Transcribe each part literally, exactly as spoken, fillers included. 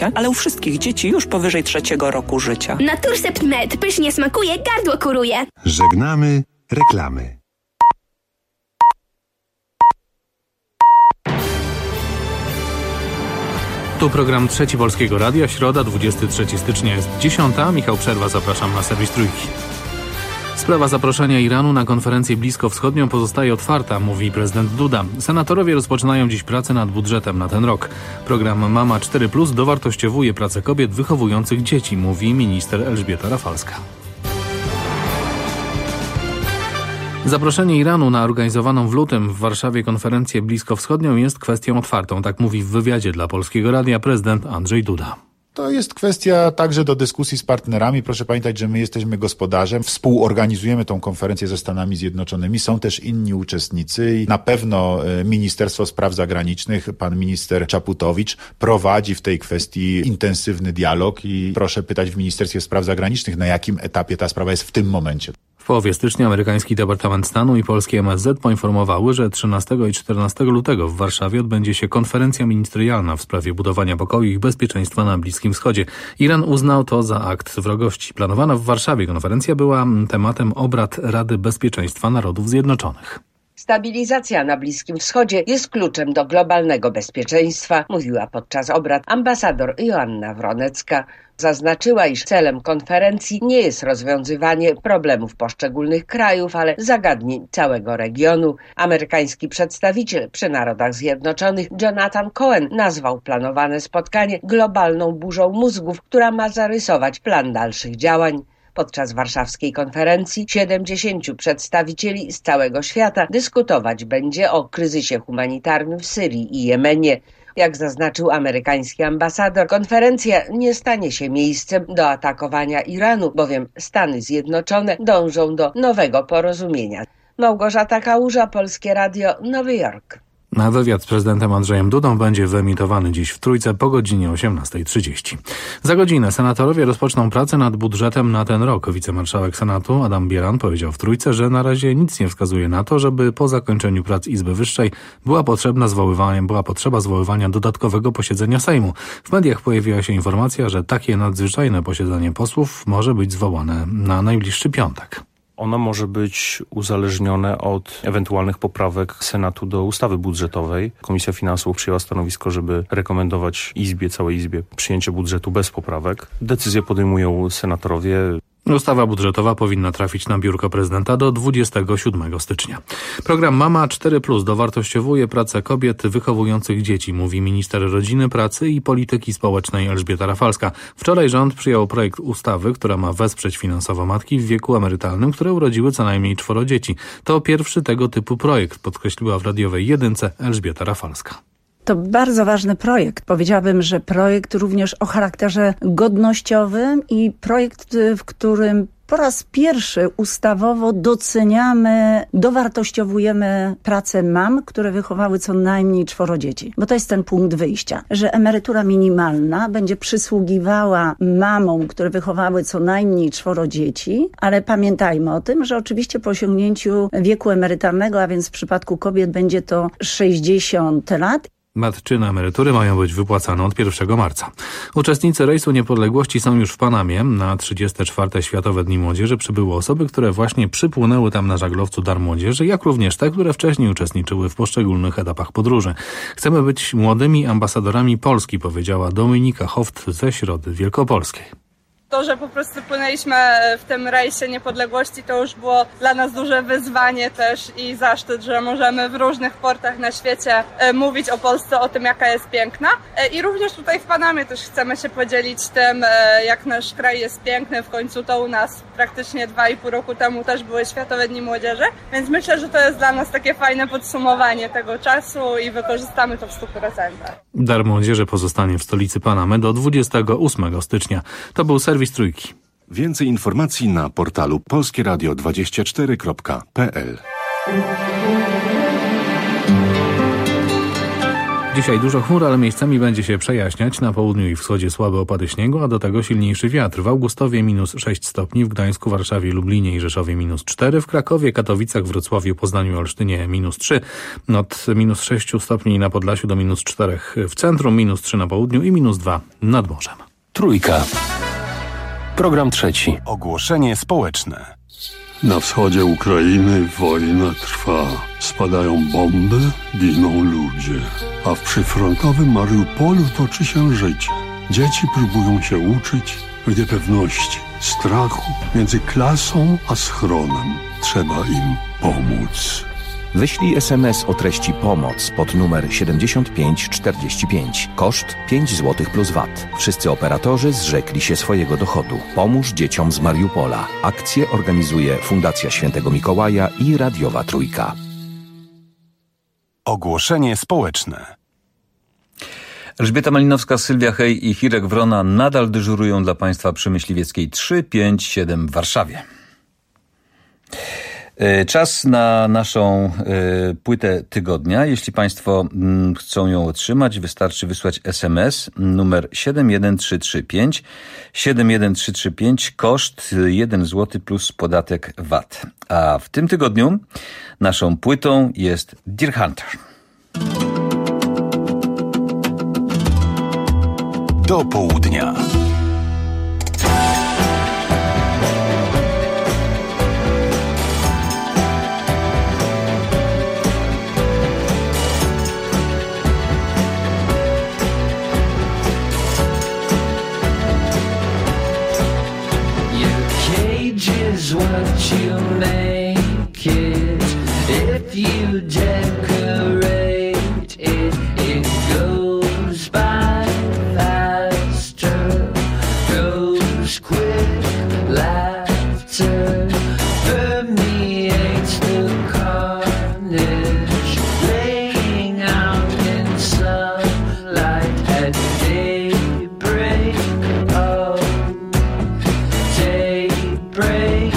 ale u wszystkich dzieci już powyżej trzeciego roku życia. Naturcept Med. Pysznie smakuje, gardło kuruje. Żegnamy reklamy. Tu program Trzeci Polskiego Radia, środa, dwudziestego trzeciego stycznia jest dziesiąta. Michał Przerwa, zapraszam na serwis Trójki. Sprawa zaproszenia Iranu na konferencję bliskowschodnią pozostaje otwarta, mówi prezydent Duda. Senatorowie rozpoczynają dziś pracę nad budżetem na ten rok. Program Mama cztery plus dowartościowuje pracę kobiet wychowujących dzieci, mówi minister Elżbieta Rafalska. Zaproszenie Iranu na organizowaną w lutym w Warszawie konferencję bliskowschodnią jest kwestią otwartą, tak mówi w wywiadzie dla Polskiego Radia prezydent Andrzej Duda. To jest kwestia także do dyskusji z partnerami. Proszę pamiętać, że my jesteśmy gospodarzem, współorganizujemy tą konferencję ze Stanami Zjednoczonymi. Są też inni uczestnicy i na pewno Ministerstwo Spraw Zagranicznych, pan minister Czaputowicz prowadzi w tej kwestii intensywny dialog i proszę pytać w Ministerstwie Spraw Zagranicznych, na jakim etapie ta sprawa jest w tym momencie. W połowie stycznia amerykański Departament Stanu i polski M S Z poinformowały, że trzynastego i czternastego lutego w Warszawie odbędzie się konferencja ministerialna w sprawie budowania pokoju i bezpieczeństwa na Bliskim Wschodzie. Iran uznał to za akt wrogości. Planowana w Warszawie konferencja była tematem obrad Rady Bezpieczeństwa Narodów Zjednoczonych. Stabilizacja na Bliskim Wschodzie jest kluczem do globalnego bezpieczeństwa, mówiła podczas obrad ambasador Joanna Wronecka. Zaznaczyła, iż celem konferencji nie jest rozwiązywanie problemów poszczególnych krajów, ale zagadnień całego regionu. Amerykański przedstawiciel przy Narodach Zjednoczonych Jonathan Cohen nazwał planowane spotkanie globalną burzą mózgów, która ma zarysować plan dalszych działań. Podczas warszawskiej konferencji siedemdziesięciu przedstawicieli z całego świata dyskutować będzie o kryzysie humanitarnym w Syrii i Jemenie. Jak zaznaczył amerykański ambasador, konferencja nie stanie się miejscem do atakowania Iranu, bowiem Stany Zjednoczone dążą do nowego porozumienia. Małgorzata Kałuża, Polskie Radio, Nowy Jork. Na wywiad z prezydentem Andrzejem Dudą będzie wyemitowany dziś w Trójce po godzinie osiemnastej trzydzieści. Za godzinę senatorowie rozpoczną pracę nad budżetem na ten rok. Wicemarszałek Senatu Adam Bielan powiedział w Trójce, że na razie nic nie wskazuje na to, żeby po zakończeniu prac Izby Wyższej była potrzebna zwoływania, była potrzeba zwoływania dodatkowego posiedzenia Sejmu. W mediach pojawiła się informacja, że takie nadzwyczajne posiedzenie posłów może być zwołane na najbliższy piątek. Ono może być uzależnione od ewentualnych poprawek Senatu do ustawy budżetowej. Komisja Finansów przyjęła stanowisko, żeby rekomendować Izbie, całej Izbie przyjęcie budżetu bez poprawek. Decyzje podejmują senatorowie. Ustawa budżetowa powinna trafić na biurko prezydenta do dwudziestego siódmego stycznia. Program Mama cztery plus dowartościowuje pracę kobiet wychowujących dzieci, mówi minister rodziny, pracy i polityki społecznej Elżbieta Rafalska. Wczoraj rząd przyjął projekt ustawy, która ma wesprzeć finansowo matki w wieku emerytalnym, które urodziły co najmniej czworo dzieci. To pierwszy tego typu projekt, podkreśliła w radiowej jedynce Elżbieta Rafalska. To bardzo ważny projekt. Powiedziałabym, że projekt również o charakterze godnościowym i projekt, w którym po raz pierwszy ustawowo doceniamy, dowartościowujemy pracę mam, które wychowały co najmniej czworo dzieci. Bo to jest ten punkt wyjścia, że emerytura minimalna będzie przysługiwała mamom, które wychowały co najmniej czworo dzieci, ale pamiętajmy o tym, że oczywiście po osiągnięciu wieku emerytalnego, a więc w przypadku kobiet będzie to sześćdziesiąt lat. Matczyne emerytury mają być wypłacane od pierwszego marca. Uczestnicy Rejsu Niepodległości są już w Panamie. Na trzydzieste czwarte Światowe Dni Młodzieży przybyły osoby, które właśnie przypłynęły tam na żaglowcu Dar Młodzieży, jak również te, które wcześniej uczestniczyły w poszczególnych etapach podróży. Chcemy być młodymi ambasadorami Polski, powiedziała Dominika Hoft ze Środy Wielkopolskiej. To, że po prostu płynęliśmy w tym rejsie niepodległości, to już było dla nas duże wyzwanie też i zaszczyt, że możemy w różnych portach na świecie mówić o Polsce, o tym, jaka jest piękna. I również tutaj w Panamie też chcemy się podzielić tym, jak nasz kraj jest piękny. W końcu to u nas praktycznie dwa i pół roku temu też były Światowe Dni Młodzieży, więc myślę, że to jest dla nas takie fajne podsumowanie tego czasu i wykorzystamy to w stu procentach. Dar Młodzieży pozostanie w stolicy Panamy do dwudziestego ósmego stycznia. To był serwis Trójki. Więcej informacji na portalu polskieradio dwadzieścia cztery kropka p l. Dzisiaj dużo chmur, ale miejscami będzie się przejaśniać. Na południu i wschodzie słabe opady śniegu, a do tego silniejszy wiatr. W Augustowie minus sześć stopni, w Gdańsku, Warszawie, Lublinie i Rzeszowie minus cztery, w Krakowie, Katowicach, Wrocławiu, Poznaniu i Olsztynie minus trzy, od minus sześć stopni na Podlasiu do minus cztery w centrum, minus trzy na południu i minus dwa nad morzem. Trójka. Program trzeci. Ogłoszenie społeczne. Na wschodzie Ukrainy wojna trwa. Spadają bomby, giną ludzie. A w przyfrontowym Mariupolu toczy się życie. Dzieci próbują się uczyć w niepewności, strachu między klasą a schronem. Trzeba im pomóc. Wyślij es em es o treści pomoc pod numer siedemdziesiąt pięć czterdzieści pięć. Koszt pięć złotych plus V A T. Wszyscy operatorzy zrzekli się swojego dochodu. Pomóż dzieciom z Mariupola. Akcję organizuje Fundacja Świętego Mikołaja i Radiowa Trójka. Ogłoszenie społeczne. Elżbieta Malinowska, Sylwia Hej i Hirek Wrona nadal dyżurują dla Państwa przy Myśliwieckiej trzy pięć siedem w Warszawie. Czas na naszą y, płytę tygodnia. Jeśli Państwo y, chcą ją otrzymać, wystarczy wysłać es em es numer siedem jeden trzy trzy pięć. siedem jeden trzy trzy pięć, koszt jeden złoty plus podatek V A T. A w tym tygodniu naszą płytą jest Deer Hunter. Do południa. What you make it, if you decorate it, it goes by faster, goes quick, laughter permeates the carnage, laying out in sunlight at daybreak, oh, daybreak.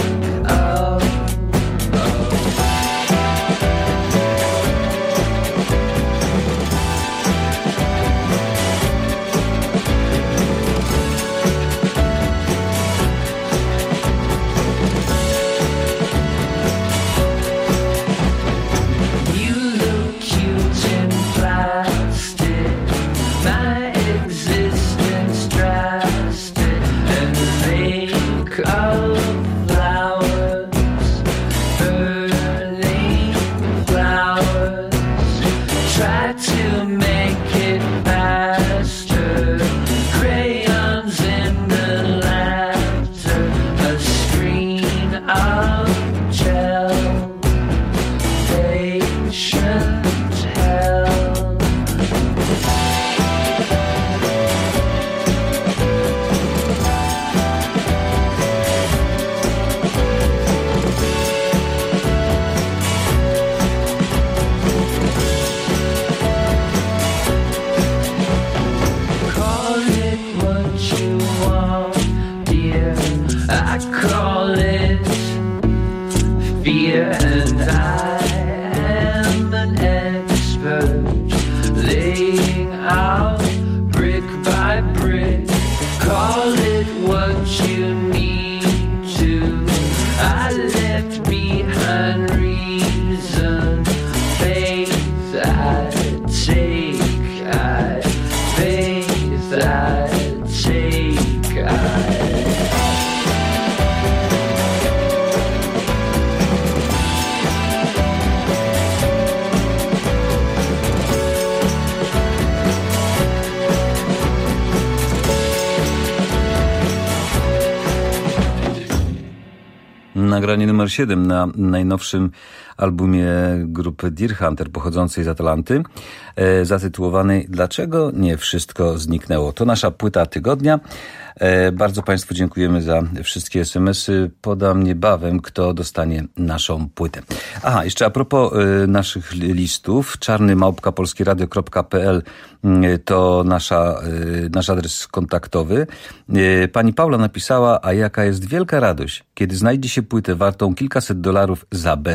Nagranie numer siedem na najnowszym albumie grupy Deer Hunter pochodzącej z Atlanty, e, zatytułowany Dlaczego nie wszystko zniknęło. To nasza płyta tygodnia. E, bardzo Państwu dziękujemy za wszystkie es em esy. Podam niebawem, kto dostanie naszą płytę. Aha, jeszcze a propos e, naszych listów. czarny małpka polskieradio kropka pe el e, to nasza, e, nasz adres kontaktowy. E, pani Paula napisała, a jaka jest wielka radość, kiedy znajdzie się płytę wartą kilkaset dolarów za bezcen. Tak?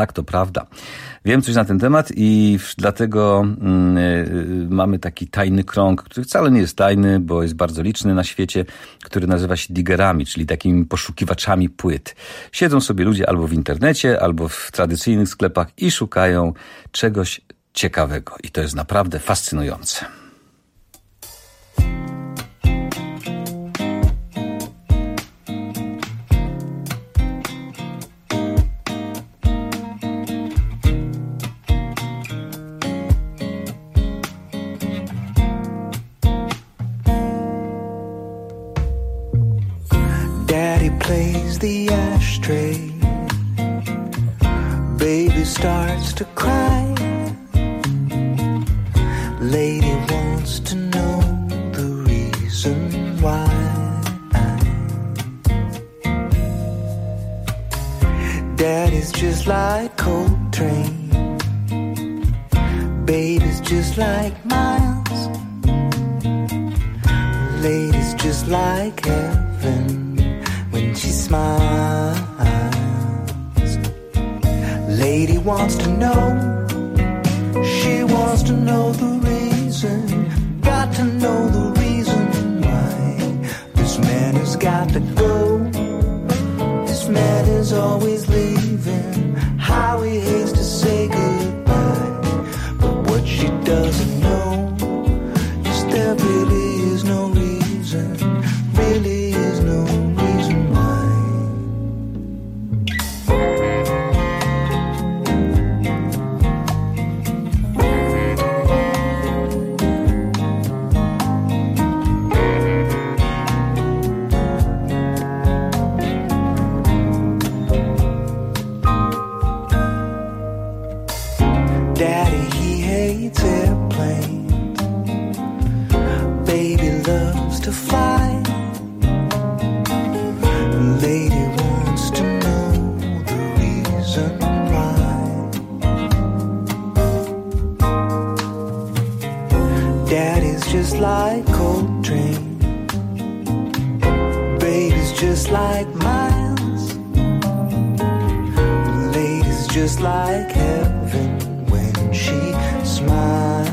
Tak, to prawda. Wiem coś na ten temat i dlatego y, mamy taki tajny krąg, który wcale nie jest tajny, bo jest bardzo liczny na świecie, który nazywa się diggerami, czyli takimi poszukiwaczami płyt. Siedzą sobie ludzie albo w internecie, albo w tradycyjnych sklepach i szukają czegoś ciekawego. I to jest naprawdę fascynujące. Plays the ashtray. Baby starts to cry. Lady wants to know the reason why. Daddy's just like Coltrane. Baby's just like Miles. Lady's just like heaven. When she smiles, lady wants to know, she wants to know the reason, got to know the reason why this man has got to go, this man is always leaving, how he hates to say goodbye, but what she doesn't know is there really is no reason, really is no reason. Just like Coltrane, baby's just like Miles, lady's just like heaven when she smiles.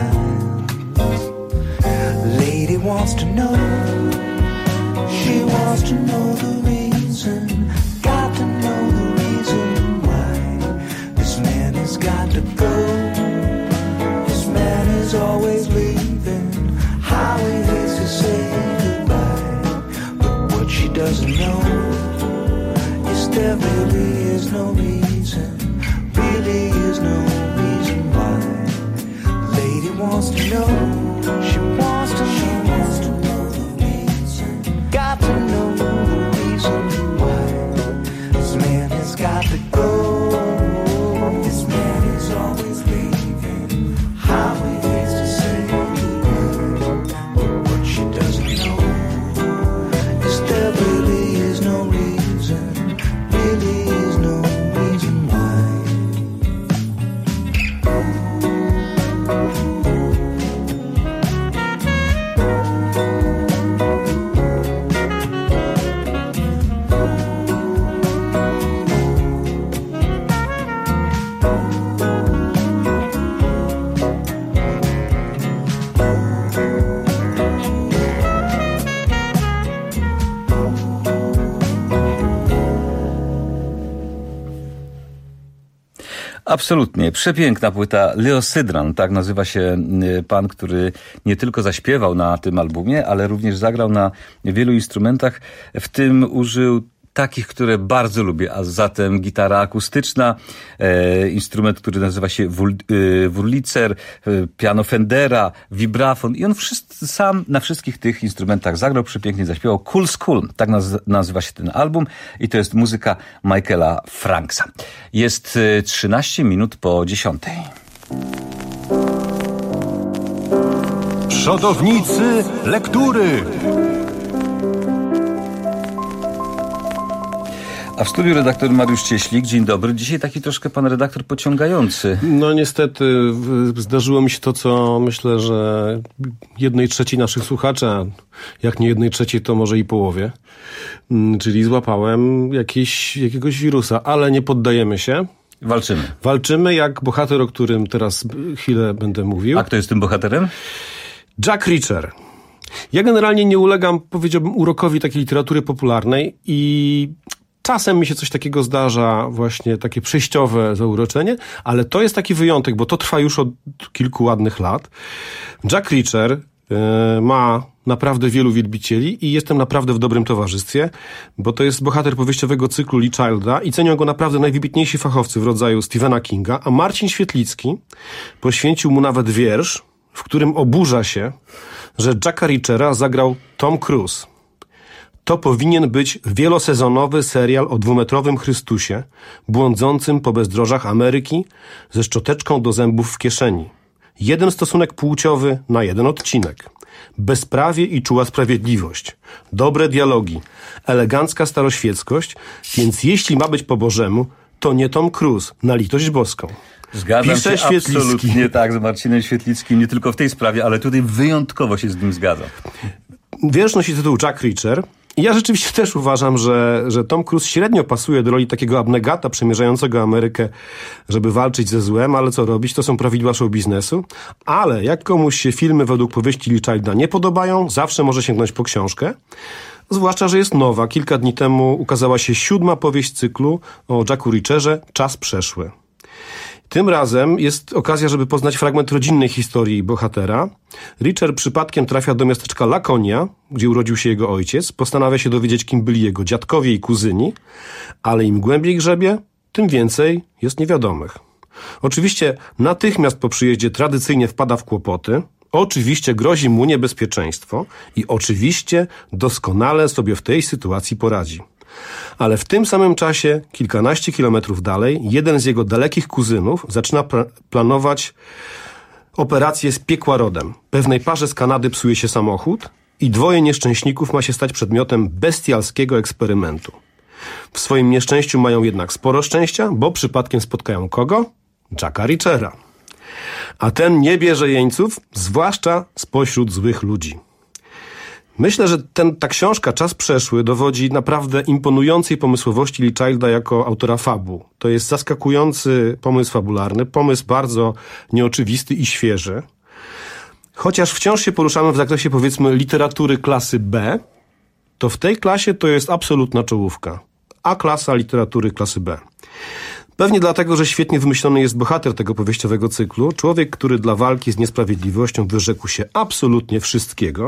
Lady wants to know, she wants to know the reason, got to know the reason why this man has got to go, this man is always leaving. How he hates to say goodbye, but what she doesn't know is there really is no reason, really is no reason why. Lady wants to know, she wants to know, wants to know the reason, got to know the reason why this man has got to go, this man is always leaving, how he hates to say. There really is no reason, really is no reason why. Absolutnie. Przepiękna płyta. Leo Sidran, tak nazywa się pan, który nie tylko zaśpiewał na tym albumie, ale również zagrał na wielu instrumentach. W tym użył takich, które bardzo lubię, a zatem gitara akustyczna, e, instrument, który nazywa się wul, e, Wurlitzer, e, piano Fendera, vibrafon i on wszyscy, sam na wszystkich tych instrumentach zagrał, przepięknie zaśpiewał. Cool School, tak naz- nazywa się ten album i to jest muzyka Michaela Franksa. Jest e, trzynaście minut po dziesiątej. Przodownicy lektury. A w studiu redaktor Mariusz Cieślik. Dzień dobry. Dzisiaj taki troszkę pan redaktor pociągający. No niestety zdarzyło mi się to, co myślę, że jednej trzeciej naszych słuchaczy, a jak nie jednej trzeciej, to może i połowie. Czyli złapałem jakiś, jakiegoś wirusa, ale nie poddajemy się Walczymy. Walczymy jak bohater, o którym teraz chwilę będę mówił. A kto jest tym bohaterem? Jack Reacher. Ja generalnie nie ulegam, powiedziałbym, urokowi takiej literatury popularnej i czasem mi się coś takiego zdarza, właśnie takie przejściowe zauroczenie, ale to jest taki wyjątek, bo to trwa już od kilku ładnych lat. Jack Reacher e, ma naprawdę wielu wielbicieli i jestem naprawdę w dobrym towarzystwie, bo to jest bohater powieściowego cyklu Lee Childa i cenią go naprawdę najwybitniejsi fachowcy w rodzaju Stephena Kinga, a Marcin Świetlicki poświęcił mu nawet wiersz, w którym oburza się, że Jacka Reachera zagrał Tom Cruise. To powinien być wielosezonowy serial o dwumetrowym Chrystusie, błądzącym po bezdrożach Ameryki ze szczoteczką do zębów w kieszeni. Jeden stosunek płciowy na jeden odcinek. Bezprawie i czuła sprawiedliwość. Dobre dialogi. Elegancka staroświeckość. Więc jeśli ma być po Bożemu, to nie Tom Cruise, na litość boską. Zgadzam Pisze się Świetlicki. absolutnie tak z Marcinem Świetlickim, nie tylko w tej sprawie, ale tutaj wyjątkowo się z nim zgadzam. Wiersz nosi tytuł Jack Reacher. I ja rzeczywiście też uważam, że, że Tom Cruise średnio pasuje do roli takiego abnegata przemierzającego Amerykę, żeby walczyć ze złem, ale co robić, to są prawidła show biznesu. Ale jak komuś się filmy według powieści Lee Childa nie podobają, zawsze może sięgnąć po książkę. Zwłaszcza, że jest nowa. Kilka dni temu ukazała się siódma powieść cyklu o Jacku Reacherze, Czas przeszły. Tym razem jest okazja, żeby poznać fragment rodzinnej historii bohatera. Reacher przypadkiem trafia do miasteczka Lakonia, gdzie urodził się jego ojciec. Postanawia się dowiedzieć, kim byli jego dziadkowie i kuzyni, ale im głębiej grzebie, tym więcej jest niewiadomych. Oczywiście natychmiast po przyjeździe tradycyjnie wpada w kłopoty. Oczywiście grozi mu niebezpieczeństwo i oczywiście doskonale sobie w tej sytuacji poradzi. Ale w tym samym czasie, kilkanaście kilometrów dalej, jeden z jego dalekich kuzynów zaczyna pra- planować operację z piekła rodem. Pewnej parze z Kanady psuje się samochód i dwoje nieszczęśników ma się stać przedmiotem bestialskiego eksperymentu. W swoim nieszczęściu mają jednak sporo szczęścia, bo przypadkiem spotkają kogo? Jacka Reachera. A ten nie bierze jeńców, zwłaszcza spośród złych ludzi. Myślę, że ten, ta książka Czas przeszły dowodzi naprawdę imponującej pomysłowości Lee Childa jako autora fabuł. To jest zaskakujący pomysł fabularny, pomysł bardzo nieoczywisty i świeży. Chociaż wciąż się poruszamy w zakresie, powiedzmy, literatury klasy B, to w tej klasie to jest absolutna czołówka. A klasa literatury klasy B. Pewnie dlatego, że świetnie wymyślony jest bohater tego powieściowego cyklu. Człowiek, który dla walki z niesprawiedliwością wyrzekł się absolutnie wszystkiego.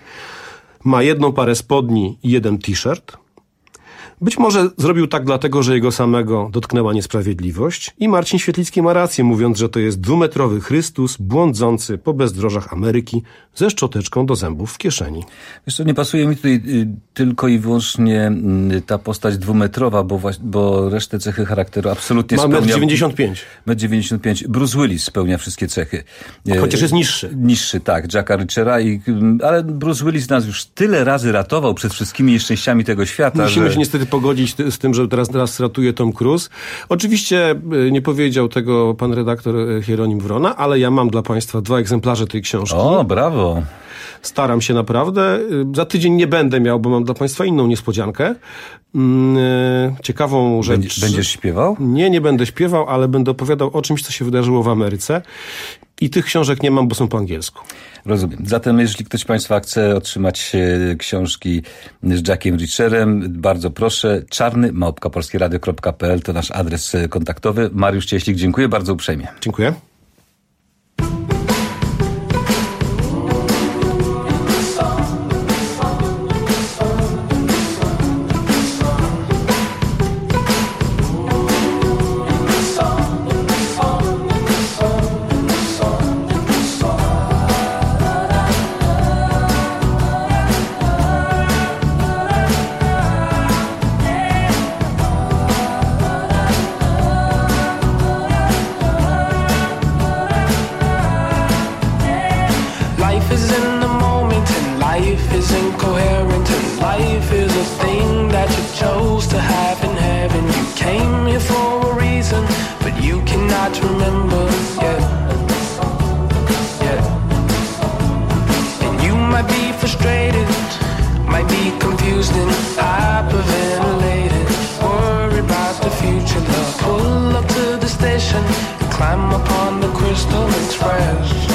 Ma jedną parę spodni i jeden t-shirt. Być może zrobił tak dlatego, że jego samego dotknęła niesprawiedliwość i Marcin Świetlicki ma rację, mówiąc, że to jest dwumetrowy Chrystus błądzący po bezdrożach Ameryki ze szczoteczką do zębów w kieszeni. Wiesz co, nie pasuje mi tutaj y, tylko i wyłącznie y, ta postać dwumetrowa, bo, wa- bo resztę cechy charakteru absolutnie ma spełnia... metr dziewięćdziesiąt pięć. metr dziewięćdziesiąt pięć. Bruce Willis spełnia wszystkie cechy. Y, Chociaż jest niższy. Niższy, tak, Jacka Reachera, i, y, ale Bruce Willis nas już tyle razy ratował przed wszystkimi nieszczęściami tego świata, Musimy że... się niestety pogodzić z tym, że teraz, teraz ratuje Tom Cruise. Oczywiście nie powiedział tego pan redaktor Hieronim Wrona, ale ja mam dla państwa dwa egzemplarze tej książki. O, brawo. Staram się naprawdę. Za tydzień nie będę miał, bo mam dla państwa inną niespodziankę. Ciekawą rzecz. Będziesz, będziesz śpiewał? Nie, nie będę śpiewał, ale będę opowiadał o czymś, co się wydarzyło w Ameryce. I tych książek nie mam, bo są po angielsku. Rozumiem. Zatem jeżeli ktoś z państwa chce otrzymać książki z Jackiem Reacherem, bardzo proszę. czarny małpka polskieradio kropka p l to nasz adres kontaktowy. Mariusz Cieślik, dziękuję bardzo uprzejmie. Dziękuję. Hyperventilated, worry about the future. Love, pull up to the station and climb upon the Crystal Express.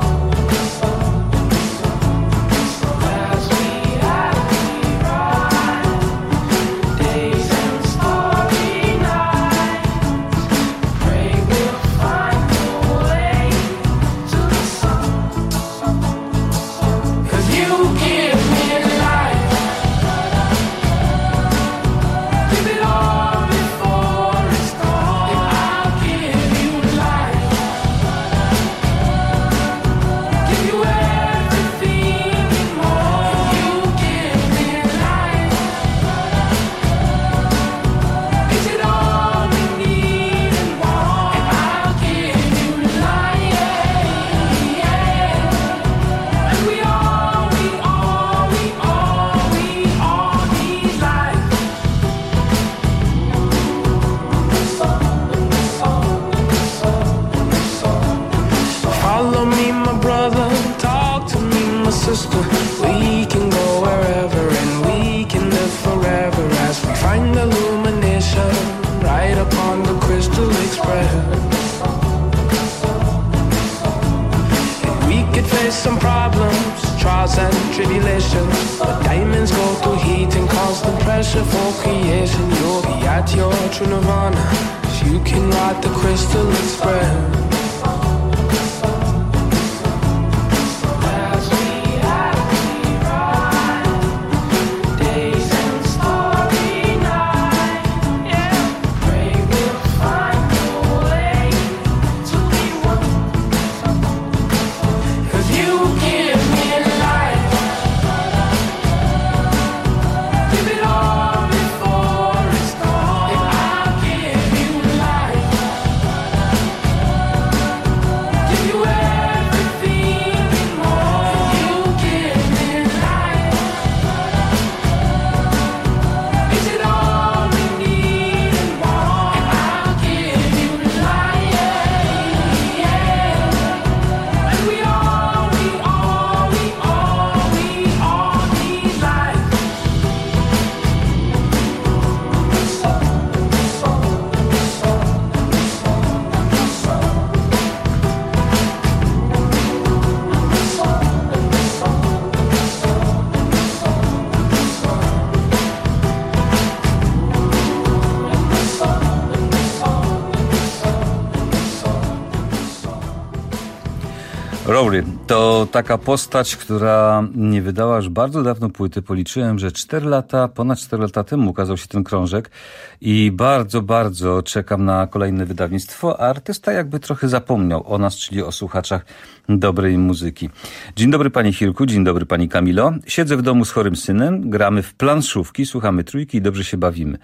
Rory to taka postać, która nie wydała już bardzo dawno płyty. Policzyłem, że cztery lata, ponad cztery lata temu ukazał się ten krążek i bardzo, bardzo czekam na kolejne wydawnictwo. A artysta jakby trochę zapomniał o nas, czyli o słuchaczach dobrej muzyki. Dzień dobry pani Hilku, dzień dobry pani Kamilo. Siedzę w domu z chorym synem, gramy w planszówki, słuchamy trójki i dobrze się bawimy.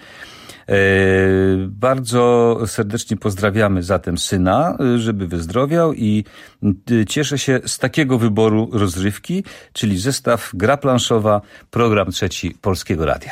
Bardzo serdecznie pozdrawiamy zatem syna, żeby wyzdrowiał i cieszę się z takiego wyboru rozrywki, czyli zestaw gra planszowa, program trzeci Polskiego Radia.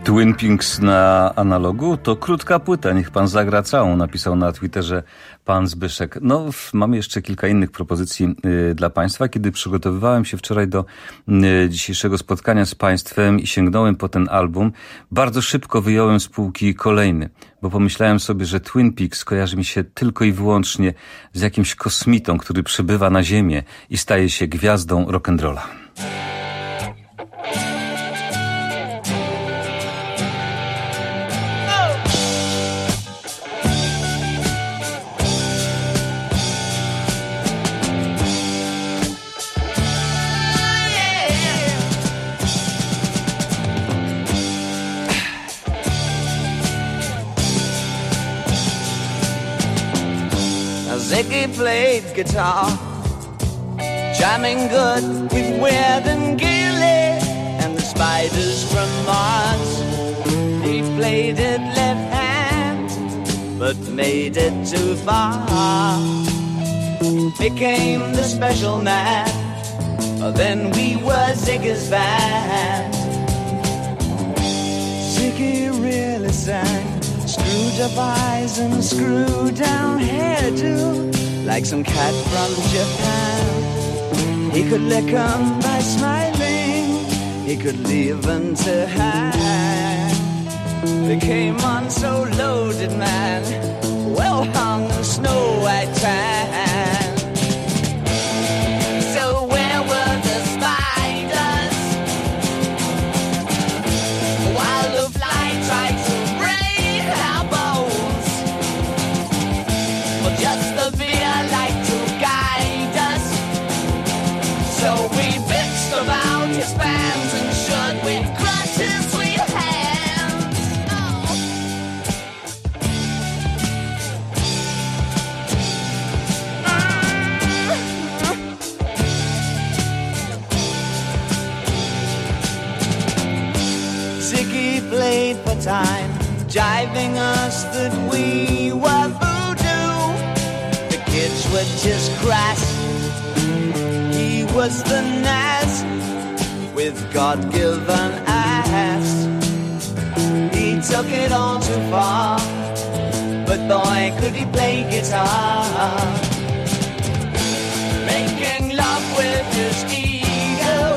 Twin Peaks na analogu to krótka płyta, niech pan zagra całą, napisał na Twitterze pan Zbyszek. No, mamy jeszcze kilka innych propozycji y, dla państwa. Kiedy przygotowywałem się wczoraj do y, dzisiejszego spotkania z państwem i sięgnąłem po ten album, bardzo szybko wyjąłem z półki kolejny, bo pomyślałem sobie, że Twin Peaks kojarzy mi się tylko i wyłącznie z jakimś kosmitą, który przybywa na Ziemię i staje się gwiazdą rock'n'rolla. Ziggy played guitar, jamming good with Weird and Gilly and the Spiders from Mars. He played it left hand, but made it too far. Became the special man, then we were Ziggy's band. Ziggy really sang, screwed up eyes and screwed down hairdo, like some cat from Japan. He could lick 'em by smiling, he could leave 'em to hang. They came on so loaded, man, well hung in snow white tan. So where were the spiders while the fly tried to break our bones? Well, just the beer like to guide us. So we bitched about his fans and should we crush his sweet hands. Oh. Ziggy played for time, jiving us that we were voodoo. The kids were just crass, he was the Nas with God-given ass. He took it all too far, but boy could he play guitar. Making love with his ego,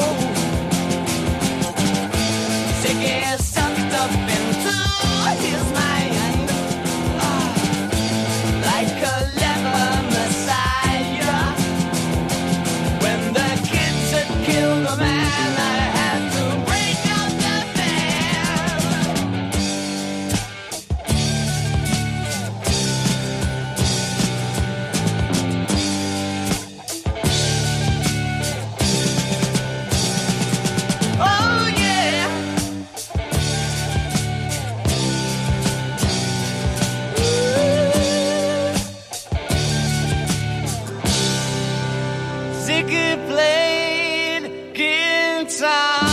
Ziggy sucked up into his mind, oh, like a leper messiah. When the kids had killed a man, I had to break up the band. Oh yeah. Ziggy played guitar.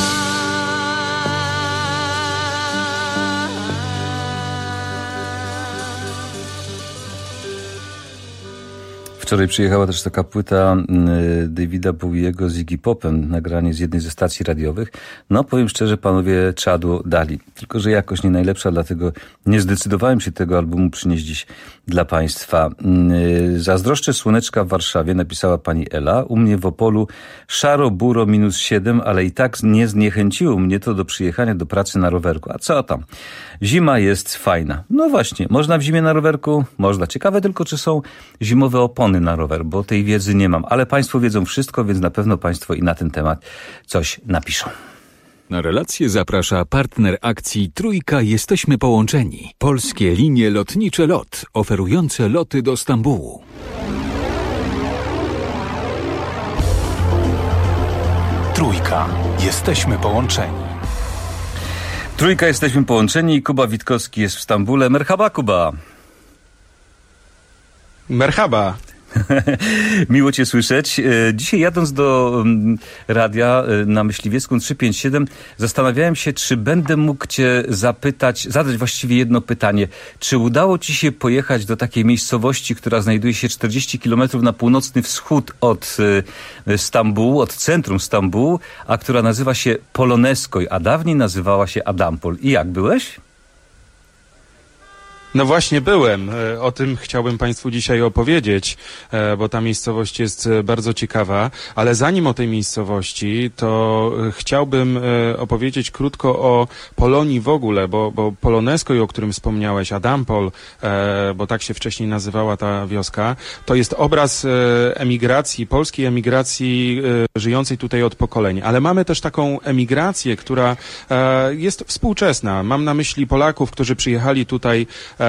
Wczoraj przyjechała też taka płyta y, Davida Bowiego z Iggy Popem, nagranie z jednej ze stacji radiowych. No powiem szczerze, panowie czadu dali. Tylko że jakoś nie najlepsza, dlatego nie zdecydowałem się tego albumu przynieść dziś dla państwa. Y, zazdroszczę słoneczka w Warszawie, napisała pani Ela. U mnie w Opolu szaro, buro, minus siedem, ale i tak nie zniechęciło mnie to do przyjechania do pracy na rowerku. A co tam? Zima jest fajna. No właśnie, można w zimie na rowerku? Można. Ciekawe tylko, czy są zimowe opony na rower, bo tej wiedzy nie mam. Ale państwo wiedzą wszystko, więc na pewno państwo i na ten temat coś napiszą. Na relację zaprasza partner akcji Trójka Jesteśmy Połączeni. Polskie linie lotnicze LOT, oferujące loty do Stambułu. Trójka. Jesteśmy połączeni. Trójka Jesteśmy Połączeni i Kuba Witkowski jest w Stambule. Merhaba, Kuba. Merhaba. Miło cię słyszeć. Dzisiaj jadąc do radia na Myśliwiecką trzysta pięćdziesiąt siedem zastanawiałem się, czy będę mógł cię zapytać, zadać właściwie jedno pytanie. Czy udało ci się pojechać do takiej miejscowości, która znajduje się czterdzieści kilometrów na północny wschód od Stambułu, od centrum Stambułu, a która nazywa się Polonezkoj, a dawniej nazywała się Adampol. I jak byłeś? No właśnie byłem. O tym chciałbym Państwu dzisiaj opowiedzieć, bo ta miejscowość jest bardzo ciekawa. Ale zanim o tej miejscowości, to chciałbym opowiedzieć krótko o Polonii w ogóle, bo, bo Polonezkoj, o którym wspomniałeś, Adampol, bo tak się wcześniej nazywała ta wioska, to jest obraz emigracji, polskiej emigracji żyjącej tutaj od pokoleń. Ale mamy też taką emigrację, która jest współczesna. Mam na myśli Polaków, którzy przyjechali tutaj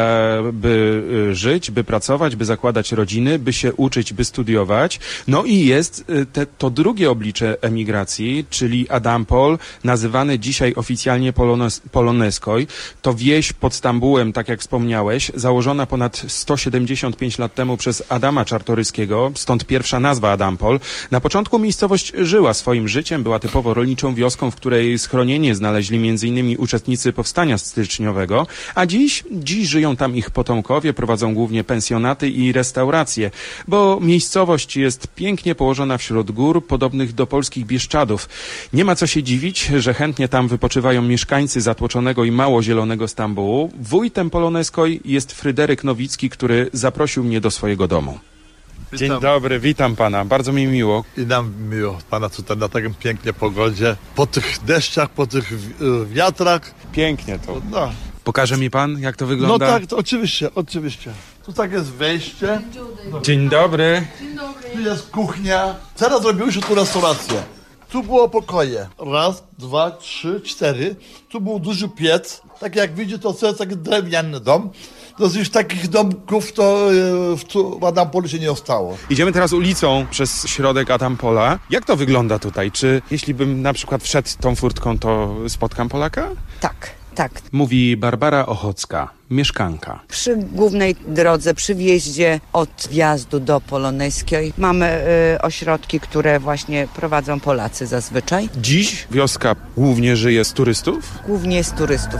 by żyć, by pracować, by zakładać rodziny, by się uczyć, by studiować. No i jest te, to drugie oblicze emigracji, czyli Adampol, nazywany dzisiaj oficjalnie Polones, Polonezkoj. To wieś pod Stambułem, tak jak wspomniałeś, założona ponad sto siedemdziesiąt pięć lat temu przez Adama Czartoryskiego, stąd pierwsza nazwa Adampol. Na początku miejscowość żyła swoim życiem, była typowo rolniczą wioską, w której schronienie znaleźli między innymi uczestnicy powstania styczniowego, a dziś, dziś żyją tam ich potomkowie, prowadzą głównie pensjonaty i restauracje, bo miejscowość jest pięknie położona wśród gór, podobnych do polskich Bieszczadów. Nie ma co się dziwić, że chętnie tam wypoczywają mieszkańcy zatłoczonego i mało zielonego Stambułu. Wójtem Polonezkoj jest Fryderyk Nowicki, który zaprosił mnie do swojego domu. Dzień Witam. dobry, witam pana, bardzo mi miło. I nam miło pana tutaj na takim pięknej pogodzie, po tych deszczach, po tych wiatrach. Pięknie to. No. Pokaże mi pan, jak to wygląda? No tak, to oczywiście, oczywiście. Tu tak jest wejście. Dzień dobry. Tu jest kuchnia. Teraz robiły się tu restaurację. Tu było pokoje. Raz, dwa, trzy, cztery. Tu był duży piec. Tak jak widzicie, to jest taki drewniany dom. To już takich domków to w, w Adampolu się nie ostało. Idziemy teraz ulicą przez środek Adampola. Jak to wygląda tutaj? Czy jeśli bym na przykład wszedł tą furtką, to spotkam Polaka? Tak, tak. Mówi Barbara Ochocka, mieszkanka. Przy głównej drodze, przy wjeździe od wjazdu do Polonezkiej mamy y, ośrodki, które właśnie prowadzą Polacy zazwyczaj. Dziś wioska głównie żyje z turystów? Głównie z turystów.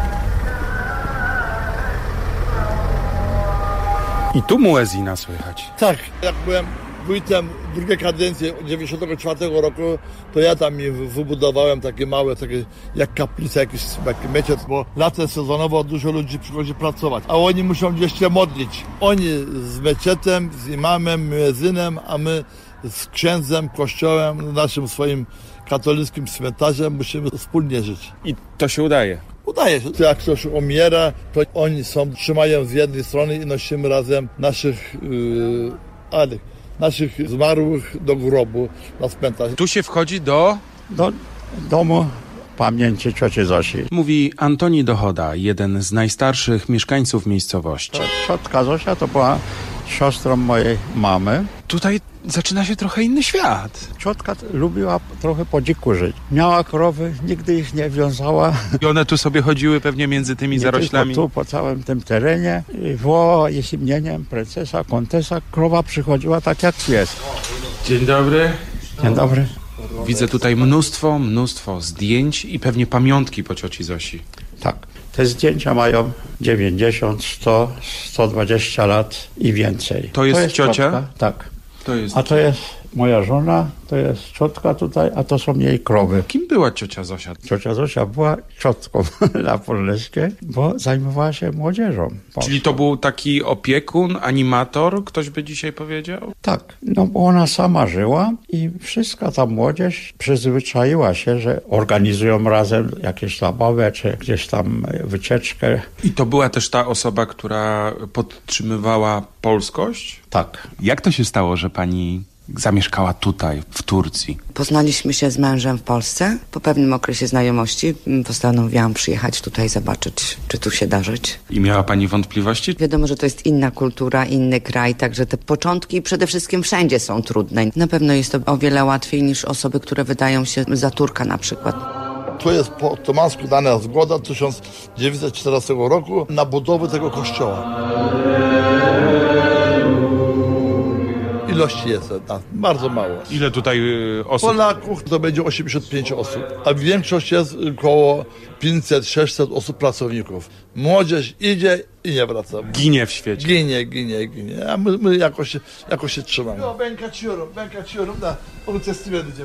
I tu muezina słychać. Tak, jak byłem wójtem drugiej kadencji dziewięćdziesiątego czwartego roku, to ja tam mi wybudowałem takie małe, takie jak kaplica, jakiś taki meczet, bo latem sezonowo dużo ludzi przychodzi pracować, a oni muszą gdzieś się modlić. Oni z meczetem, z imamem, muezynem, a my z księdzem, kościołem, naszym swoim katolickim cmentarzem musimy wspólnie żyć. I to się udaje. Udaje się. Jak ktoś umiera, to oni są, trzymają z jednej strony i nosimy razem naszych, yy, ale, naszych zmarłych do grobu na cmentarz. Tu się wchodzi do... Do domu pamięci cioci Zosi. Mówi Antoni Dochoda, jeden z najstarszych mieszkańców miejscowości. Ciotka Zosia to była siostrą mojej mamy. Tutaj zaczyna się trochę inny świat. Ciotka lubiła trochę po dziku żyć. Miała krowy, nigdy ich nie wiązała. I one tu sobie chodziły pewnie między tymi nie zaroślami? Tu, po całym tym terenie. I wołała jest imieniem princesa, kontesa. Krowa przychodziła tak jak pies. Dzień dobry. Dzień dobry. Widzę tutaj mnóstwo, mnóstwo zdjęć i pewnie pamiątki po cioci Zosi. Tak. Te zdjęcia mają dziewięćdziesiąt, sto, sto dwadzieścia lat i więcej. To jest, to jest ciocia? Ciotka, tak. To jest... A to jest moja żona, to jest ciotka tutaj, a to są jej krowy. Kim była ciocia Zosia? Ciocia Zosia była ciotką na Polonezkiej, bo zajmowała się młodzieżą. Czyli to był taki opiekun, animator, ktoś by dzisiaj powiedział? Tak, no bo ona sama żyła i wszystka ta młodzież przyzwyczaiła się, że organizują razem jakieś zabawę, czy gdzieś tam wycieczkę. I to była też ta osoba, która podtrzymywała polskość? Tak. Jak to się stało, że pani zamieszkała tutaj, w Turcji? Poznaliśmy się z mężem w Polsce. Po pewnym okresie znajomości postanowiłam przyjechać tutaj, zobaczyć, czy tu się da żyć. I miała pani wątpliwości? Wiadomo, że to jest inna kultura, inny kraj, także te początki przede wszystkim wszędzie są trudne. Na pewno jest to o wiele łatwiej niż osoby, które wydają się za Turka na przykład. Tu jest po otomańsku dana zgoda tysiąc dziewięćset czternastego roku na budowę tego kościoła. ilości jest nas bardzo mało. Ile tutaj y, osób? Polaków to będzie osiemdziesiąt pięć osób, a większość jest około pięćset sześćset osób pracowników. Młodzież idzie i nie wraca. Ginie w świecie. Ginie, ginie, ginie. A my, my jakoś, jakoś się trzymamy. No, bęka ciuro, bęka ciuro, da, ulice stwierdzę,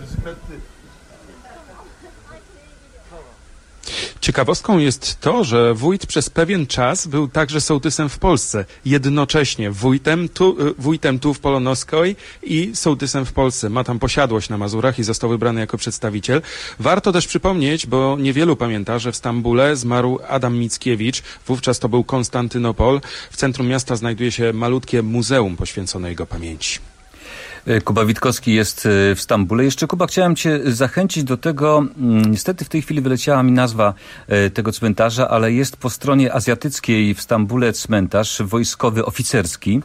Ciekawostką jest to, że wójt przez pewien czas był także sołtysem w Polsce. Jednocześnie wójtem tu, wójtem tu w Polonoskoj i sołtysem w Polsce. Ma tam posiadłość na Mazurach i został wybrany jako przedstawiciel. Warto też przypomnieć, bo niewielu pamięta, że w Stambule zmarł Adam Mickiewicz. Wówczas to był Konstantynopol. W centrum miasta znajduje się malutkie muzeum poświęcone jego pamięci. Kuba Witkowski jest w Stambule. Jeszcze, Kuba, chciałem cię zachęcić do tego, niestety w tej chwili wyleciała mi nazwa tego cmentarza, ale jest po stronie azjatyckiej w Stambule cmentarz wojskowy, oficerski,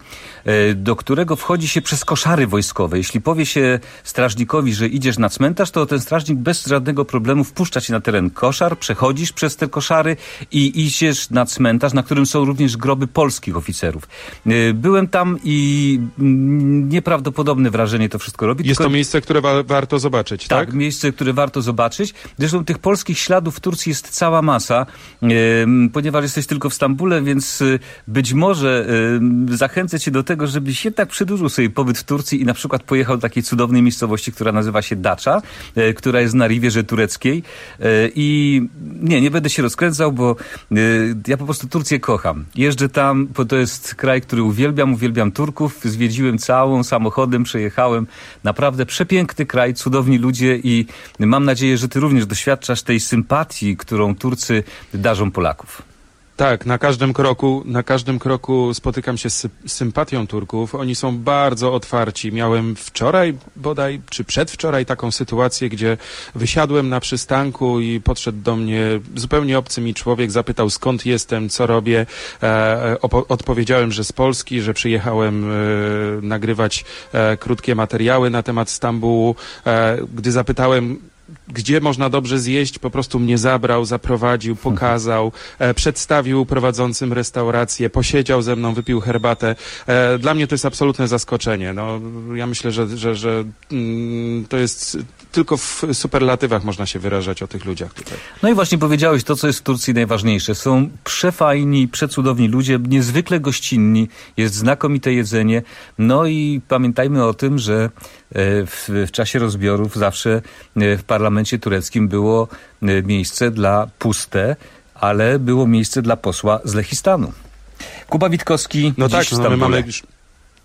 do którego wchodzi się przez koszary wojskowe. Jeśli powie się strażnikowi, że idziesz na cmentarz, to ten strażnik bez żadnego problemu wpuszcza cię na teren koszar, przechodzisz przez te koszary i idziesz na cmentarz, na którym są również groby polskich oficerów. Byłem tam i nieprawdopodobne wrażenie to wszystko robi. Jest Tylko... to miejsce, które wa- warto zobaczyć, tak? Tak, miejsce, które warto zobaczyć. Zresztą tych polskich śladów w Turcji jest cała masa, e, ponieważ jesteś tylko w Stambule, więc e, być może e, zachęcę cię do tego, żebyś jednak przedłużył sobie pobyt w Turcji i na przykład pojechał do takiej cudownej miejscowości, która nazywa się Dacia, e, która jest na Riwierze Tureckiej. E, I nie, nie będę się rozkręcał, bo e, ja po prostu Turcję kocham. Jeżdżę tam, bo to jest kraj, który uwielbiam, uwielbiam Turków. Zwiedziłem całą samochodem, przejechałem. Naprawdę przepiękny kraj, cudowni ludzie i mam nadzieję, że ty również doświadczasz tej sympatii, którą Turcy darzą Polaków. Tak, na każdym kroku, na każdym kroku spotykam się z sympatią Turków. Oni są bardzo otwarci. Miałem wczoraj bodaj, czy przedwczoraj taką sytuację, gdzie wysiadłem na przystanku i podszedł do mnie zupełnie obcy mi człowiek, zapytał skąd jestem, co robię. E, opo- odpowiedziałem, że z Polski, że przyjechałem e, nagrywać e, krótkie materiały na temat Stambułu. E, gdy zapytałem, gdzie można dobrze zjeść, po prostu mnie zabrał, zaprowadził, pokazał, e, przedstawił prowadzącym restaurację, posiedział ze mną, wypił herbatę. E, dla mnie to jest absolutne zaskoczenie. No, ja myślę, że, że, że mm, to jest tylko w superlatywach można się wyrażać o tych ludziach tutaj. No i właśnie powiedziałeś to, co jest w Turcji najważniejsze. Są przefajni, przecudowni ludzie, niezwykle gościnni, jest znakomite jedzenie. No i pamiętajmy o tym, że w, w czasie rozbiorów zawsze w parlamencie tureckim było miejsce dla puste, ale było miejsce dla posła z Lechistanu. Kuba Witkowski, no dziś tak, w no Stambule. my mamy już...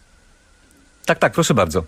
Tak, tak, proszę bardzo.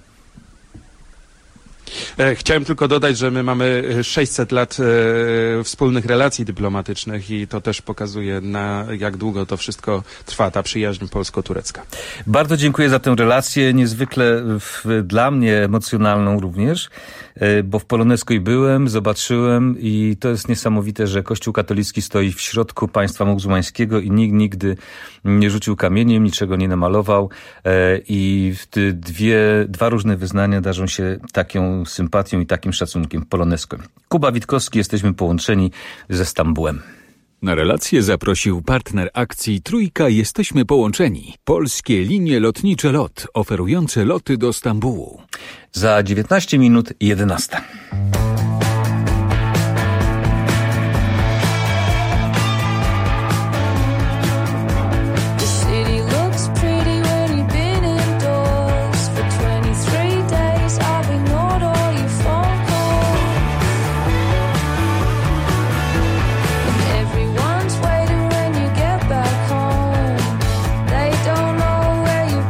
Chciałem tylko dodać, że my mamy sześćset lat e, wspólnych relacji dyplomatycznych i to też pokazuje, na jak długo to wszystko trwa, ta przyjaźń polsko-turecka. Bardzo dziękuję za tę relację, niezwykle w, dla mnie emocjonalną również, e, bo w Poloneskoj byłem, zobaczyłem i to jest niesamowite, że Kościół katolicki stoi w środku państwa muzułmańskiego i nikt nigdy nie rzucił kamieniem, niczego nie namalował e, i w dwie, dwa różne wyznania darzą się taką sympatią i takim szacunkiem Poloneskoj. Kuba Witkowski, jesteśmy połączeni ze Stambułem. Na relację zaprosił partner akcji Trójka Jesteśmy Połączeni. Polskie linie lotnicze LOT, oferujące loty do Stambułu. Za dziewiętnaście minut jedenasta.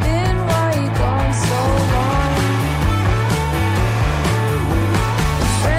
Friends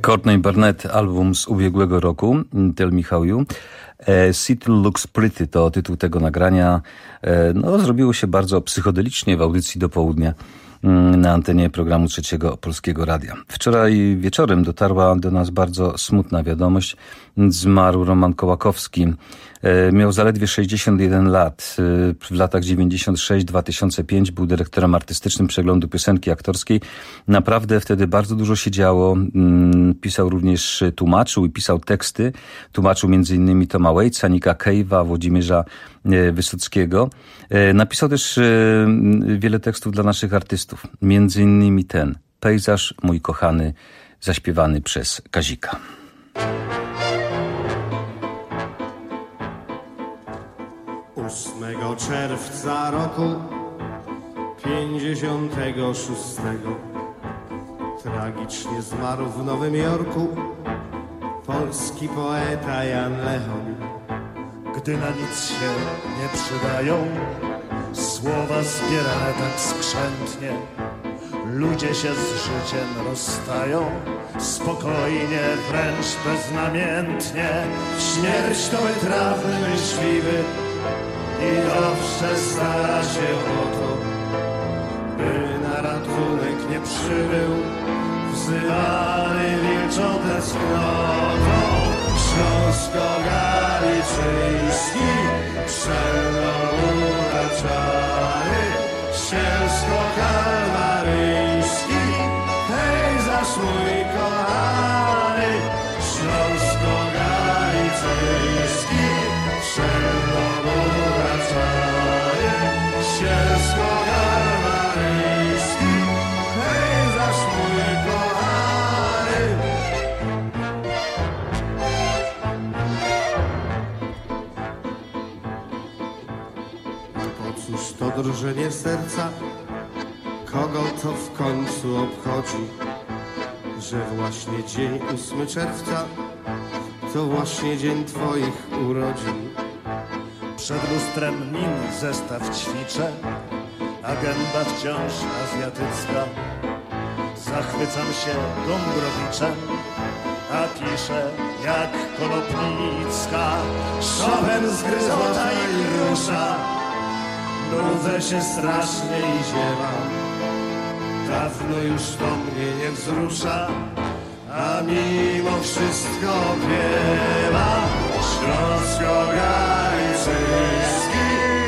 Courtney Barnett, album z ubiegłego roku, Tell Me How You. E, Seattle Looks Pretty to tytuł tego nagrania. E, no, zrobiło się bardzo psychodelicznie w audycji do południa na antenie programu Trzeciego Polskiego Radia. Wczoraj wieczorem dotarła do nas bardzo smutna wiadomość. Zmarł Roman Kołakowski. Miał zaledwie sześćdziesiąt jeden lat. W latach dziewięćdziesiąt sześć do dwa tysiące pięć był dyrektorem artystycznym Przeglądu Piosenki Aktorskiej. Naprawdę wtedy bardzo dużo się działo. Pisał również, tłumaczył i pisał teksty. Tłumaczył między innymi Toma Waitsa, Nicka Cave'a, Włodzimierza Wysockiego. Napisał też wiele tekstów dla naszych artystów. Między innymi ten, Pejzaż mój kochany, zaśpiewany przez Kazika. ósmego czerwca roku pięćdziesiątego szóstego tragicznie zmarł w Nowym Jorku polski poeta Jan Lechon. Gdy na nic się nie przydają słowa zbierane tak skrzętnie, ludzie się z życiem rozstają spokojnie, wręcz beznamiętnie. Śmierć to wytrawny, myśliwy i zawsze stara się o to, by na ratunek nie przybył wzywany wilczą tęsknotą. Śląsko-Galicyjski, Przełomuraczany, Sielsko-Kalwaryjski, pejzaż mój kochany. Śląsko-Galicyjski, Przełomuraczany, Sielsko-Kalwaryjski, pejzaż mój kochany. Cóż to drżenie serca, kogo to w końcu obchodzi, że właśnie dzień ósmego czerwca to właśnie dzień twoich urodzin. Przed lustrem nin zestaw ćwiczę, a gęba wciąż azjatycka. Zachwycam się Gombrowiczem, a piszę jak Konopnicka. Szopem zgryzota i rusza, nudzę się strasznie i ziewam. Dawno już to mnie nie wzrusza, a mimo wszystko piewam. Śląsko-Galicyjski,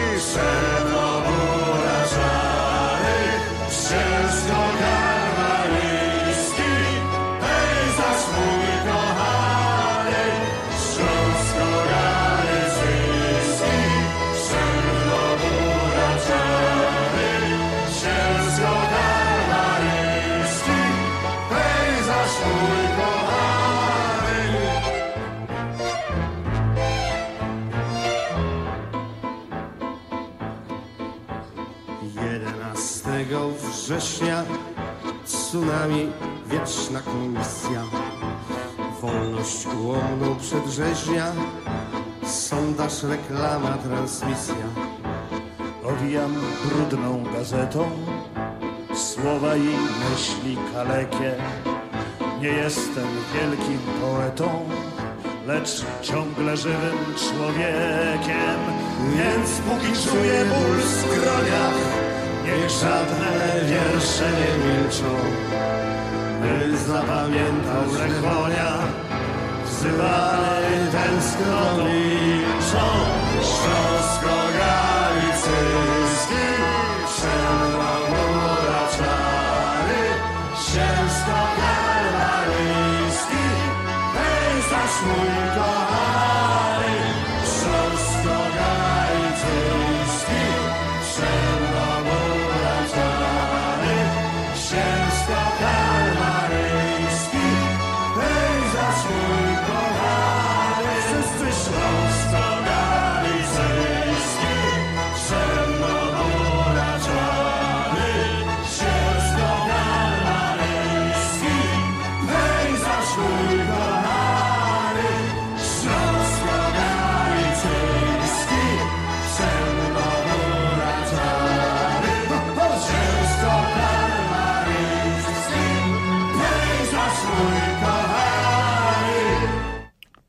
Przełomuraczany, Sielsko-Kalwaryjski, pejzaż mój kochany. Śląsko-Galicyjski, Przełomuraczany, Sielsko-Kalwaryjski, pejzaż mój kochany. jedenastego września tsunami, wieczna komisja, wolność ułomną przedrzeźnia, sondaż, reklama, transmisja. Owijam brudną gazetą słowa i myśli kalekie. Nie jestem wielkim poetą, lecz ciągle żywym człowiekiem. Więc póki czuję ból w skroniach, niech żadne wiersze nie milczą, by zapamiętał Lechonia, wzywany tęsknotą milczą. Śląsko-Galicyjski, Przełomuraczany, Sielsko-Kalwaryjski, pejzaż mój kochany. Śląsko-Galicyjski, Przełomuraczany, Sielsko-Kalwaryjski, pejzaż mój kochany. Wszyscy Śląsko-Galicyjski, Przełomuraczany, Sielsko-Kalwaryjski, pejzaż mój kochany.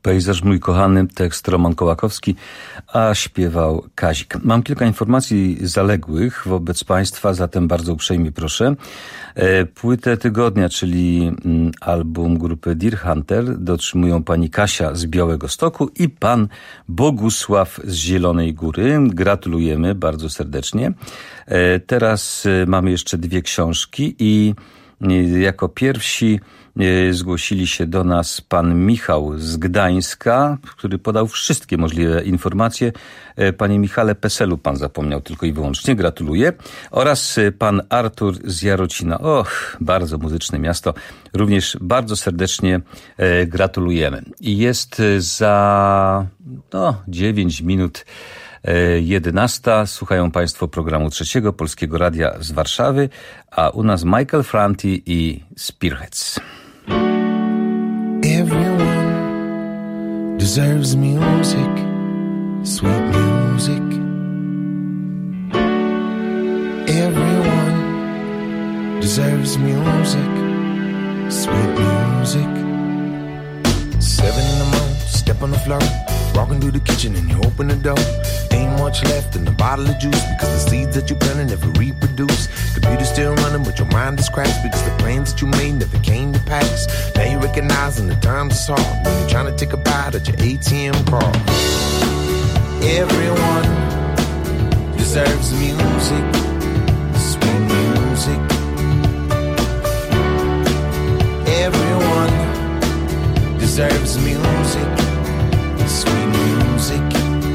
Pejzaż mój kochany, tekst Roman Kołakowski, a śpiewał Kazik. Mam kilka informacji zaległych wobec Państwa, zatem bardzo uprzejmie proszę. Płytę tygodnia, czyli album grupy Deer Hunter, dotrzymują pani Kasia z Białegostoku i pan Bogusław z Zielonej Góry. Gratulujemy bardzo serdecznie. Teraz mamy jeszcze dwie książki i jako pierwsi zgłosili się do nas pan Michał z Gdańska, który podał wszystkie możliwe informacje. Panie Michale, PESEL-u pan zapomniał tylko i wyłącznie. Gratuluję. Oraz pan Artur z Jarocina. Och, bardzo muzyczne miasto. Również bardzo serdecznie gratulujemy. I jest za no, dziewięć minut jedenasta. Słuchają Państwo programu Trzeciego Polskiego Radia z Warszawy, a u nas Michael Franti i Spearheads. Everyone deserves music, sweet music. Everyone deserves music, sweet music. Seven in the morning, step on the floor, walking through the kitchen and you open the door. Ain't much left in the bottle of juice because the seeds that you planted never reproduce. Computer's still running but your mind is crashed because the plans that you made never came to pass. Now you're recognizing the times is hard when you're trying to take a bite at your A T M card. Everyone deserves music, sweet music. Everyone deserves music, sweet music.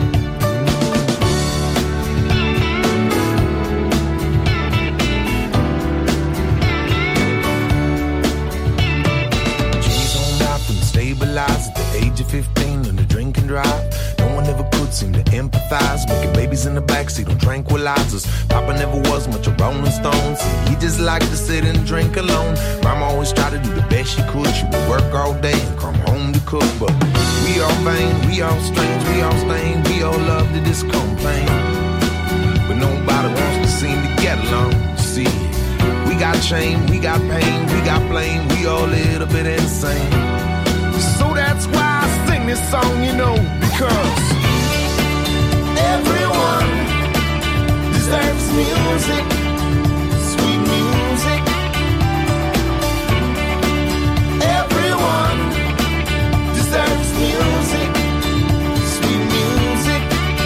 At the age of fifteen on the drink and drive. No one ever could seem to empathize. Making babies in the backseat on tranquilizers. Papa never was much a Rolling Stone. See, he just liked to sit and drink alone. Mama always tried to do the best she could. She would work all day and come home to cook. But we all vain, we all strange, we all stained. We all love to just complain. But nobody wants to seem to get along. See, we got shame, we got pain, we got blame. We all a little bit insane. So that's why I sing this song, you know, because everyone deserves music, sweet music. Everyone deserves music, sweet music.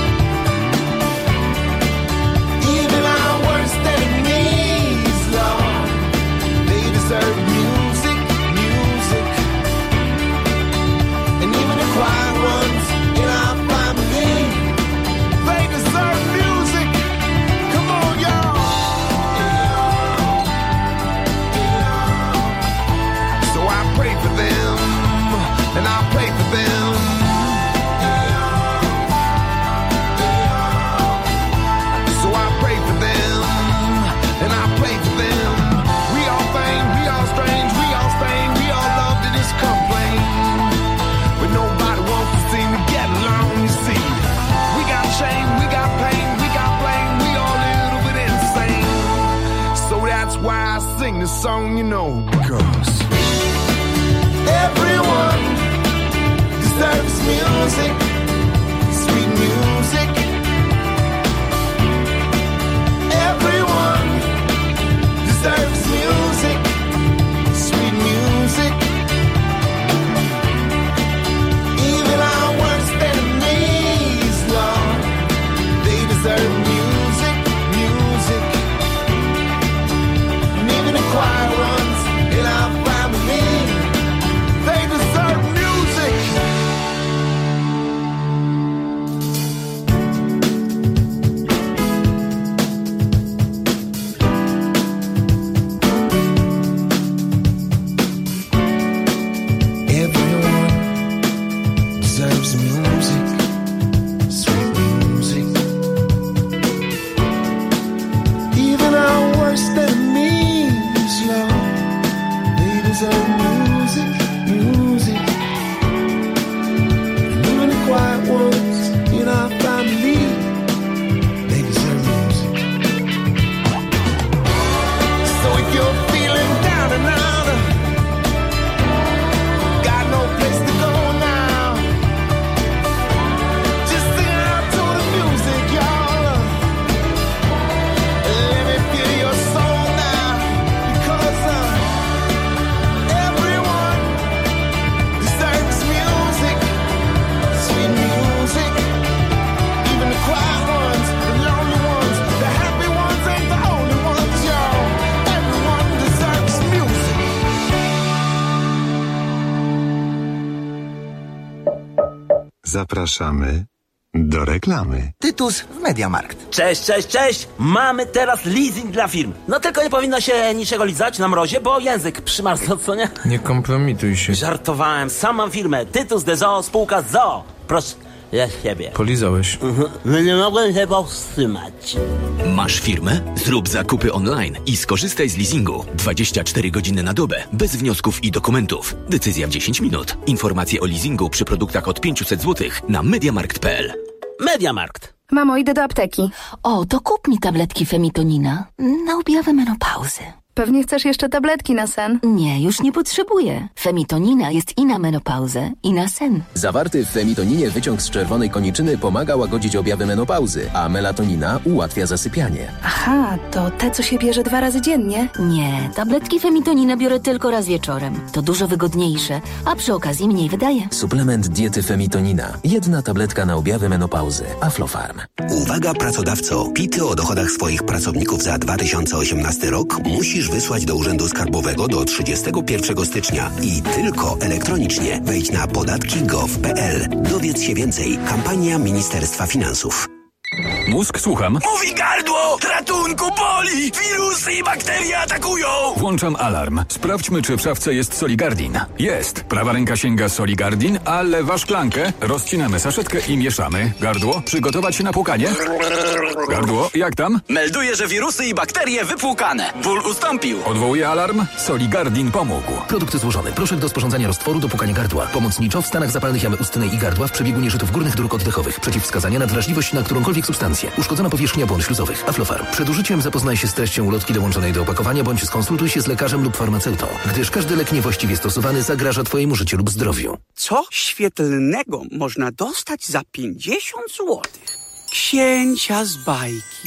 Even our worst enemies, Lord, they deserve music, music. And even the quiet ones in our family, they deserve music. Come on, y'all. So I pray for them, and I pray for them. So I pray for them, and I pray for them. We all vain, we all strange, we all stained, we all love to just complain. But nobody wants to seem to get along, you see. We got shame, we got pain, we got blame, we all a little bit insane. So that's why I sing this song, you know, because everyone deserves music, sweet music. Everyone deserves music, sweet music. Even our worst enemies, Lord, they deserve music, music. And even the quiet ones in our family, they deserve music. Everyone deserves music, sweet music. Even our worst enemies, Lord, they deserve music, music. And even the quiet ones in our family, they deserve music. So if you're feeling down and out, got no place to go now, Zapraszamy do reklamy. Tytus w Mediamarkt. Cześć, cześć, cześć! Mamy teraz leasing dla firm. No tylko nie powinno się niczego lizać na mrozie, bo język przymarzł, co nie? Nie kompromituj się. Żartowałem, sam mam firmę. Tytus de Zoo, spółka z Zoo. Proszę, ja siebie. Polizałeś. Mhm. No nie mogłem się powstrzymać. Masz firmę? Zrób zakupy online i skorzystaj z leasingu. dwadzieścia cztery godziny na dobę, bez wniosków i dokumentów. Decyzja w dziesięć minut. Informacje o leasingu przy produktach od pięćset złotych na mediamarkt kropka p l. Mediamarkt. Mamo, idę do apteki. O, to kup mi tabletki Femitonina na objawy menopauzy. Pewnie chcesz jeszcze tabletki na sen? Nie, już nie potrzebuję. Femitonina jest i na menopauzę, i na sen. Zawarty w femitoninie wyciąg z czerwonej koniczyny pomaga łagodzić objawy menopauzy, a melatonina ułatwia zasypianie. Aha, to te, co się bierze dwa razy dziennie? Nie, tabletki Femitonina biorę tylko raz wieczorem. To dużo wygodniejsze, a przy okazji mniej wydaje. Suplement diety Femitonina. Jedna tabletka na objawy menopauzy. Aflofarm. Uwaga pracodawco! Pity o dochodach swoich pracowników za dwa tysiące osiemnasty rok musisz wysłać do Urzędu Skarbowego do trzydziestego pierwszego stycznia i tylko elektronicznie. Wejdź na podatki kropka gov kropka p l. Dowiedz się więcej. Kampania Ministerstwa Finansów. Mózg, słucham. Mówi gardło! Ratunku, boli! Wirusy i bakterie atakują! Włączam alarm. Sprawdźmy, czy w szafce jest Soligardin. Jest. Prawa ręka sięga Soligardin, a lewa szklankę. Rozcinamy saszetkę i mieszamy. Gardło, przygotować się na płukanie. Gardło, jak tam? Melduję, że wirusy i bakterie wypłukane. Ból ustąpił. Odwołuję alarm. Soligardin pomógł. Produkt złożony. Proszek do sporządzania roztworu do płukania gardła. Pomocniczo w stanach zapalnych jamy ustnej i gardła w przebiegu nieżytów górnych dróg oddechowych. Przeciwwskazania na wrażliwość na którąkolwiek substancję. Uszkodzona powierzchnia błon śluzowych. Aflofarm. Przed użyciem zapoznaj się z treścią ulotki dołączonej do opakowania bądź skonsultuj się z lekarzem lub farmaceutą, gdyż każdy lek niewłaściwie stosowany zagraża Twojemu życiu lub zdrowiu. Co świetlnego można dostać za pięćdziesiąt złotych? Księcia z bajki.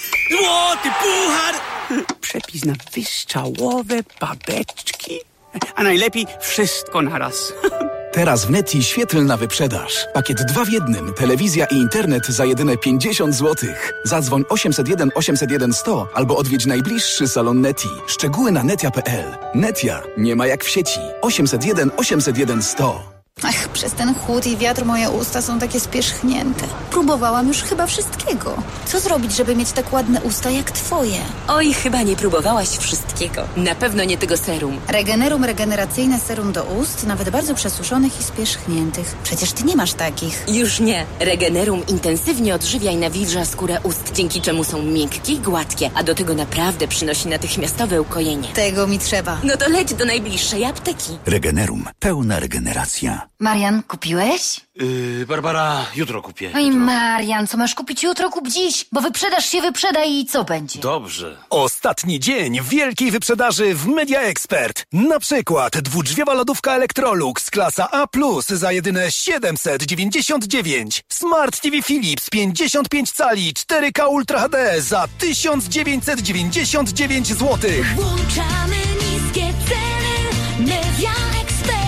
Złoty puchar! Przepis na wystrzałowe babeczki. A najlepiej wszystko naraz. Teraz w Neti świetlna wyprzedaż. Pakiet dwa w jednym. Telewizja i internet za jedyne pięćdziesiąt złotych. Zadzwoń osiemset jeden osiemset jeden sto albo odwiedź najbliższy salon Neti. Szczegóły na netia kropka p l. Netia. Nie ma jak w sieci. osiemset jeden osiemset jeden sto. Ach, przez ten chłód i wiatr moje usta są takie spierzchnięte. Próbowałam już chyba wszystkiego. Co zrobić, żeby mieć tak ładne usta jak twoje? Oj, chyba nie próbowałaś wszystkiego. Na pewno nie tego serum. Regenerum regeneracyjne serum do ust, nawet bardzo przesuszonych i spierzchniętych. Przecież ty nie masz takich. Już nie. Regenerum intensywnie odżywia i nawilża skórę ust, dzięki czemu są miękkie i gładkie, a do tego naprawdę przynosi natychmiastowe ukojenie. Tego mi trzeba. No to leć do najbliższej apteki. Regenerum. Pełna regeneracja. Marian, kupiłeś? Yy, Barbara, jutro kupię. Oj, Marian, co masz kupić jutro, kup dziś, bo wyprzedaż się wyprzeda i co będzie? Dobrze. Ostatni dzień wielkiej wyprzedaży w Media Expert. Na przykład dwudrzwiowa lodówka Electrolux klasa A plus za jedyne siedemset dziewięćdziesiąt dziewięć. Smart T V Philips pięćdziesiąt pięć cali cztery K Ultra H D za tysiąc dziewięćset dziewięćdziesiąt dziewięć złotych. Włączamy niskie ceny Media Expert.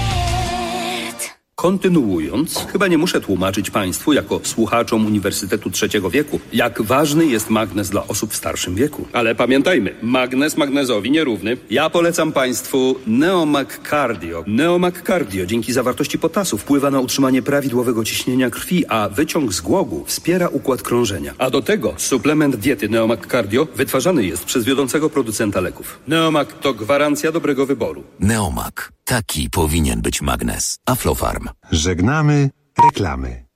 Kontynuując, chyba nie muszę tłumaczyć Państwu, jako słuchaczom Uniwersytetu Trzeciego Wieku, jak ważny jest magnez dla osób w starszym wieku. Ale pamiętajmy, magnez magnezowi nierówny. Ja polecam Państwu Neomag Cardio. Neomag Cardio dzięki zawartości potasu wpływa na utrzymanie prawidłowego ciśnienia krwi, a wyciąg z głogu wspiera układ krążenia. A do tego suplement diety Neomag Cardio wytwarzany jest przez wiodącego producenta leków. Neomag to gwarancja dobrego wyboru. Neomag. Taki powinien być magnez. Aflofarm. Żegnamy reklamy.